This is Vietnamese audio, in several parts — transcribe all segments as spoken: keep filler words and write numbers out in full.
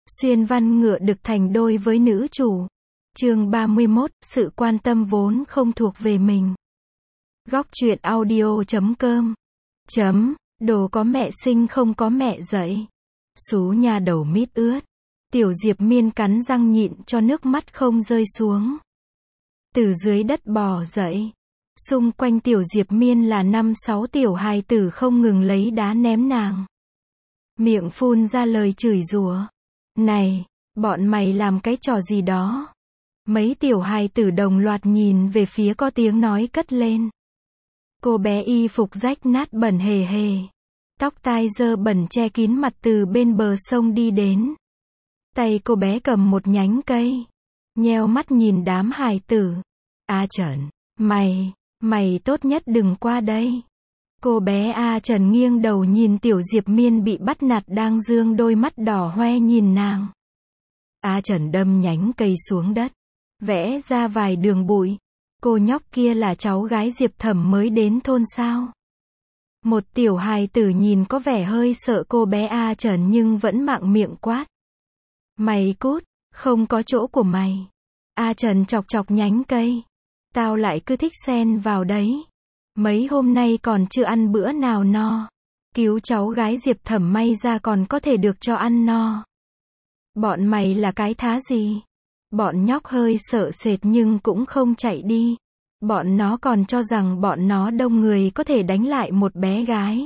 Xuyên văn ngựa đực thành đôi với nữ chủ. Chương ba mươi mốt, sự quan tâm vốn không thuộc về mình. Góc truyện audio chấm com. Chấm, đồ có mẹ sinh không có mẹ dạy. Xú nhà đầu mít ướt. Tiểu Diệp Miên cắn răng nhịn cho nước mắt không rơi xuống. Từ dưới đất bò dậy. Xung quanh Tiểu Diệp Miên là năm sáu tiểu hài tử không ngừng lấy đá ném nàng. Miệng phun ra lời chửi rủa. Này, bọn mày làm cái trò gì đó? Mấy tiểu hài tử đồng loạt nhìn về phía có tiếng nói cất lên. Cô bé y phục rách nát bẩn hề hề. Tóc tai dơ bẩn che kín mặt từ bên bờ sông đi đến. Tay cô bé cầm một nhánh cây. Nheo mắt nhìn đám hài tử. A Trần, mày, mày tốt nhất đừng qua đây. Cô bé A Trần nghiêng đầu nhìn Tiểu Diệp Miên bị bắt nạt đang dương đôi mắt đỏ hoe nhìn nàng. A Trần đâm nhánh cây xuống đất. Vẽ ra vài đường bụi. Cô nhóc kia là cháu gái Diệp Thẩm mới đến thôn sao? Một tiểu hài tử nhìn có vẻ hơi sợ cô bé A Trần nhưng vẫn mạng miệng quát. Mày cút, không có chỗ của mày. A Trần chọc chọc nhánh cây. Tao lại cứ thích xen vào đấy. Mấy hôm nay còn chưa ăn bữa nào no. Cứu cháu gái Diệp Thẩm may ra còn có thể được cho ăn no. Bọn mày là cái thá gì? Bọn nhóc hơi sợ sệt nhưng cũng không chạy đi. Bọn nó còn cho rằng bọn nó đông người có thể đánh lại một bé gái.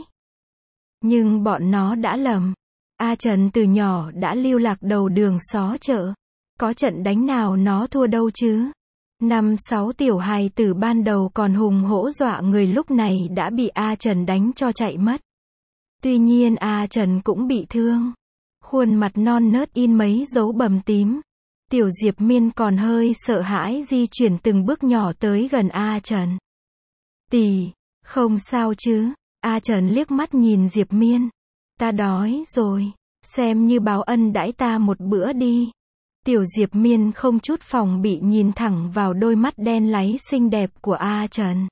Nhưng bọn nó đã lầm. A Trần từ nhỏ đã lưu lạc đầu đường xó chợ. Có trận đánh nào nó thua đâu chứ. Năm sáu tiểu hài tử ban đầu còn hùng hổ dọa người lúc này đã bị A Trần đánh cho chạy mất. Tuy nhiên A Trần cũng bị thương. Khuôn mặt non nớt in mấy dấu bầm tím. Tiểu Diệp Miên còn hơi sợ hãi di chuyển từng bước nhỏ tới gần A Trần. Tì, không sao chứ? A Trần liếc mắt nhìn Diệp Miên. Ta đói rồi, xem như báo ân đãi ta một bữa đi. Tiểu Diệp Miên không chút phòng bị nhìn thẳng vào đôi mắt đen láy xinh đẹp của A Trần.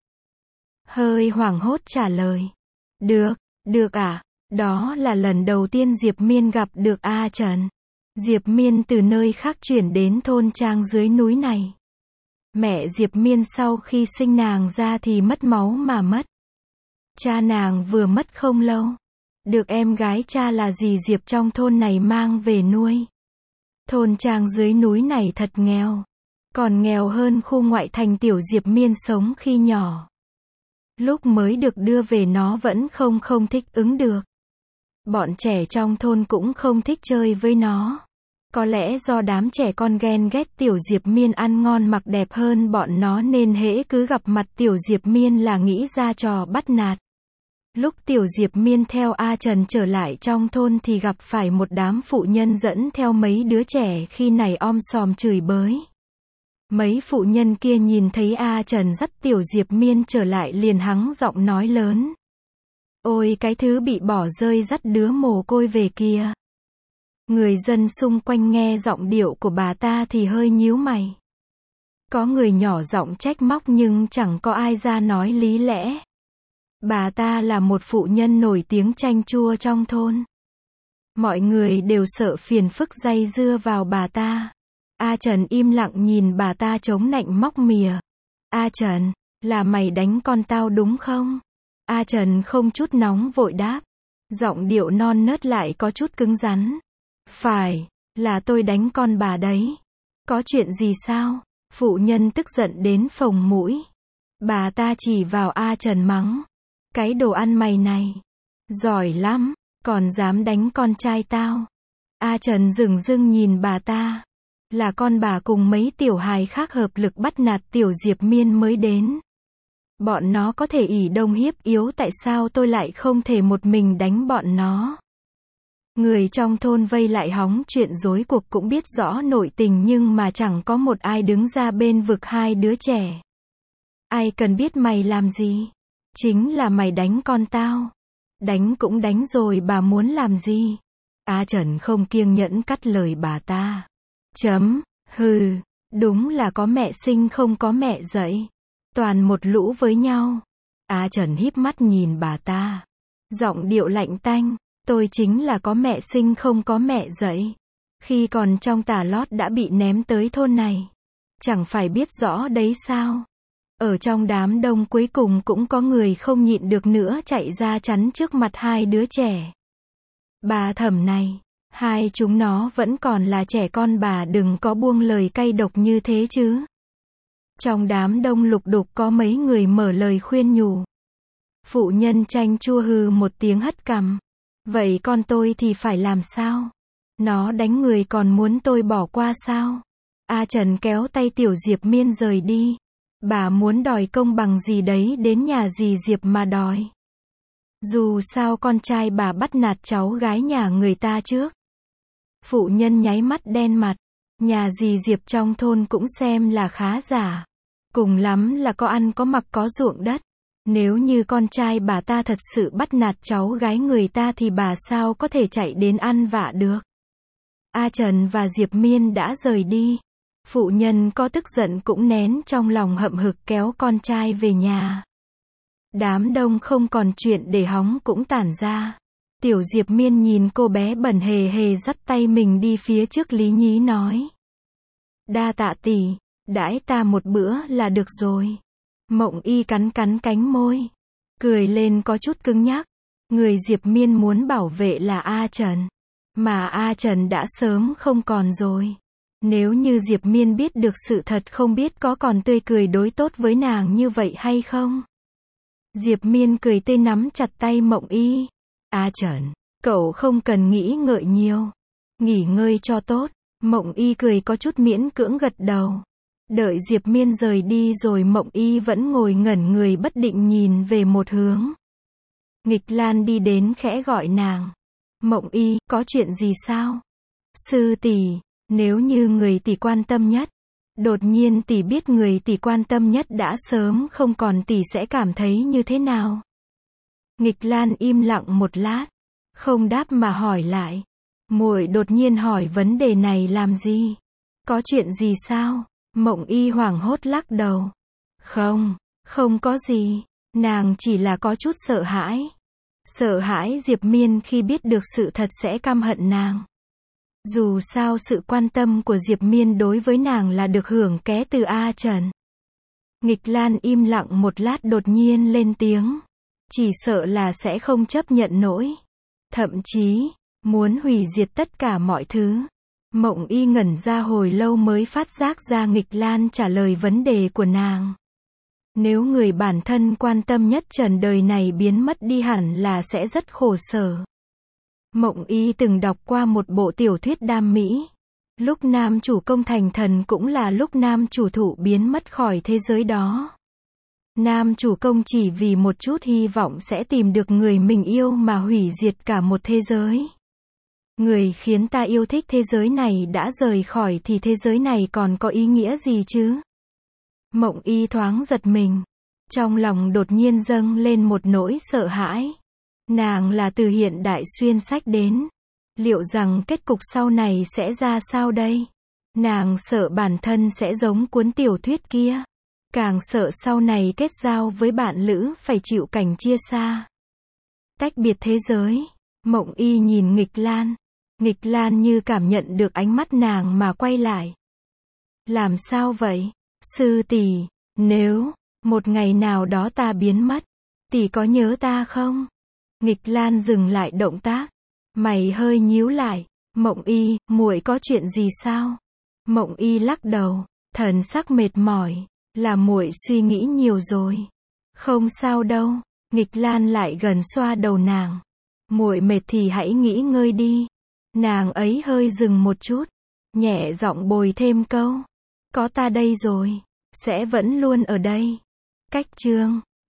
Hơi hoảng hốt trả lời. Được, được à, đó là lần đầu tiên Diệp Miên gặp được A Trần. Diệp Miên từ nơi khác chuyển đến thôn trang dưới núi này. Mẹ Diệp Miên sau khi sinh nàng ra thì mất máu mà mất. Cha nàng vừa mất không lâu. Được em gái cha là dì Diệp trong thôn này mang về nuôi. Thôn trang dưới núi này thật nghèo. Còn nghèo hơn khu ngoại thành Tiểu Diệp Miên sống khi nhỏ. Lúc mới được đưa về nó vẫn không không thích ứng được. Bọn trẻ trong thôn cũng không thích chơi với nó. Có lẽ do đám trẻ con ghen ghét Tiểu Diệp Miên ăn ngon mặc đẹp hơn bọn nó nên hễ cứ gặp mặt Tiểu Diệp Miên là nghĩ ra trò bắt nạt. Lúc Tiểu Diệp Miên theo A Trần trở lại trong thôn thì gặp phải một đám phụ nhân dẫn theo mấy đứa trẻ khi này om sòm chửi bới. Mấy phụ nhân kia nhìn thấy A Trần dắt Tiểu Diệp Miên trở lại liền hắng giọng nói lớn. Ôi cái thứ bị bỏ rơi dắt đứa mồ côi về kia. Người dân xung quanh nghe giọng điệu của bà ta thì hơi nhíu mày. Có người nhỏ giọng trách móc nhưng chẳng có ai ra nói lý lẽ. Bà ta là một phụ nhân nổi tiếng chanh chua trong thôn. Mọi người đều sợ phiền phức day dưa vào bà ta. A Trần im lặng nhìn bà ta chống nạnh móc mỉa. A Trần, là mày đánh con tao đúng không? A Trần không chút nóng vội đáp. Giọng điệu non nớt lại có chút cứng rắn. Phải, là tôi đánh con bà đấy. Có chuyện gì sao? Phụ nhân tức giận đến phồng mũi. Bà ta chỉ vào A Trần mắng. Cái đồ ăn mày này. Giỏi lắm, còn dám đánh con trai tao. A Trần dửng dưng nhìn bà ta. Là con bà cùng mấy tiểu hài khác hợp lực bắt nạt Tiểu Diệp Miên mới đến. Bọn nó có thể ỷ đông hiếp yếu tại sao tôi lại không thể một mình đánh bọn nó. Người trong thôn vây lại hóng chuyện rối cuộc cũng biết rõ nội tình nhưng mà chẳng có một ai đứng ra bên vực hai đứa trẻ. Ai cần biết mày làm gì? Chính là mày đánh con tao. Đánh cũng đánh rồi bà muốn làm gì? A Trần không kiêng nhẫn cắt lời bà ta. Chấm, hừ, đúng là có mẹ sinh không có mẹ dạy. Toàn một lũ với nhau. A Trần híp mắt nhìn bà ta. Giọng điệu lạnh tanh. Tôi chính là có mẹ sinh không có mẹ dạy. Khi còn trong tà lót đã bị ném tới thôn này. Chẳng phải biết rõ đấy sao. Ở trong đám đông cuối cùng cũng có người không nhịn được nữa chạy ra chắn trước mặt hai đứa trẻ. Bà Thẩm này, hai chúng nó vẫn còn là trẻ con, bà đừng có buông lời cay độc như thế chứ. Trong đám đông lục đục có mấy người mở lời khuyên nhủ. Phụ nhân chanh chua hừ một tiếng hất cằm. Vậy con tôi thì phải làm sao? Nó đánh người còn muốn tôi bỏ qua sao? A Trần kéo tay Tiểu Diệp Miên rời đi. Bà muốn đòi công bằng gì đấy đến nhà dì Diệp mà đòi. Dù sao con trai bà bắt nạt cháu gái nhà người ta trước. Phụ nhân nháy mắt đen mặt. Nhà dì Diệp trong thôn cũng xem là khá giả. Cùng lắm là có ăn có mặc có ruộng đất. Nếu như con trai bà ta thật sự bắt nạt cháu gái người ta thì bà sao có thể chạy đến ăn vạ được. A Trần và Diệp Miên đã rời đi. Phụ nhân có tức giận cũng nén trong lòng hậm hực kéo con trai về nhà. Đám đông không còn chuyện để hóng cũng tản ra. Tiểu Diệp Miên nhìn cô bé bẩn hề hề dắt tay mình đi phía trước lý nhí nói. Đa tạ tỷ, đãi ta một bữa là được rồi. Mộng Y cắn cắn cánh môi. Cười lên có chút cứng nhắc. Người Diệp Miên muốn bảo vệ là A Trần. Mà A Trần đã sớm không còn rồi. Nếu như Diệp Miên biết được sự thật không biết có còn tươi cười đối tốt với nàng như vậy hay không. Diệp Miên cười tươi nắm chặt tay Mộng Y. A Trần, cậu không cần nghĩ ngợi nhiều. Nghỉ ngơi cho tốt. Mộng Y cười có chút miễn cưỡng gật đầu. Đợi Diệp Miên rời đi rồi Mộng Y vẫn ngồi ngẩn người bất định nhìn về một hướng. Nghịch Lan đi đến khẽ gọi nàng. Mộng Y, có chuyện gì sao? Sư tỷ, nếu như người tỷ quan tâm nhất. Đột nhiên tỷ biết người tỷ quan tâm nhất đã sớm không còn, tỷ sẽ cảm thấy như thế nào? Nghịch Lan im lặng một lát. Không đáp mà hỏi lại. Muội đột nhiên hỏi vấn đề này làm gì? Có chuyện gì sao? Mộng Y hoảng hốt lắc đầu. Không, không có gì. Nàng chỉ là có chút sợ hãi. Sợ hãi Diệp Miên khi biết được sự thật sẽ căm hận nàng. Dù sao sự quan tâm của Diệp Miên đối với nàng là được hưởng ké từ A Trần. Nghịch Lan im lặng một lát đột nhiên lên tiếng. Chỉ sợ là sẽ không chấp nhận nổi. Thậm chí, muốn hủy diệt tất cả mọi thứ. Mộng Y ngẩn ra hồi lâu mới phát giác ra Nghịch Lan trả lời vấn đề của nàng. Nếu người bản thân quan tâm nhất trần đời này biến mất đi hẳn là sẽ rất khổ sở. Mộng Y từng đọc qua một bộ tiểu thuyết đam mỹ. Lúc nam chủ công thành thần cũng là lúc nam chủ thụ biến mất khỏi thế giới đó. Nam chủ công chỉ vì một chút hy vọng sẽ tìm được người mình yêu mà hủy diệt cả một thế giới. Người khiến ta yêu thích thế giới này đã rời khỏi thì thế giới này còn có ý nghĩa gì chứ? Mộng Y thoáng giật mình. Trong lòng đột nhiên dâng lên một nỗi sợ hãi. Nàng là từ hiện đại xuyên sách đến. Liệu rằng kết cục sau này sẽ ra sao đây? Nàng sợ bản thân sẽ giống cuốn tiểu thuyết kia. Càng sợ sau này kết giao với bạn lữ phải chịu cảnh chia xa. Tách biệt thế giới. Mộng Y nhìn Nghịch Lan. Nghịch Lan như cảm nhận được ánh mắt nàng mà quay lại. Làm sao vậy? Sư tỷ, nếu một ngày nào đó ta biến mất, tỷ có nhớ ta không? Nghịch Lan dừng lại động tác, mày hơi nhíu lại. Mộng Y, muội có chuyện gì sao? Mộng Y lắc đầu, thần sắc mệt mỏi, là muội suy nghĩ nhiều rồi. Không sao đâu. Nghịch Lan lại gần xoa đầu nàng. Muội mệt thì hãy nghỉ ngơi đi. Nàng ấy hơi dừng một chút, nhẹ giọng bồi thêm câu. Có ta đây rồi, sẽ vẫn luôn ở đây. Cách chương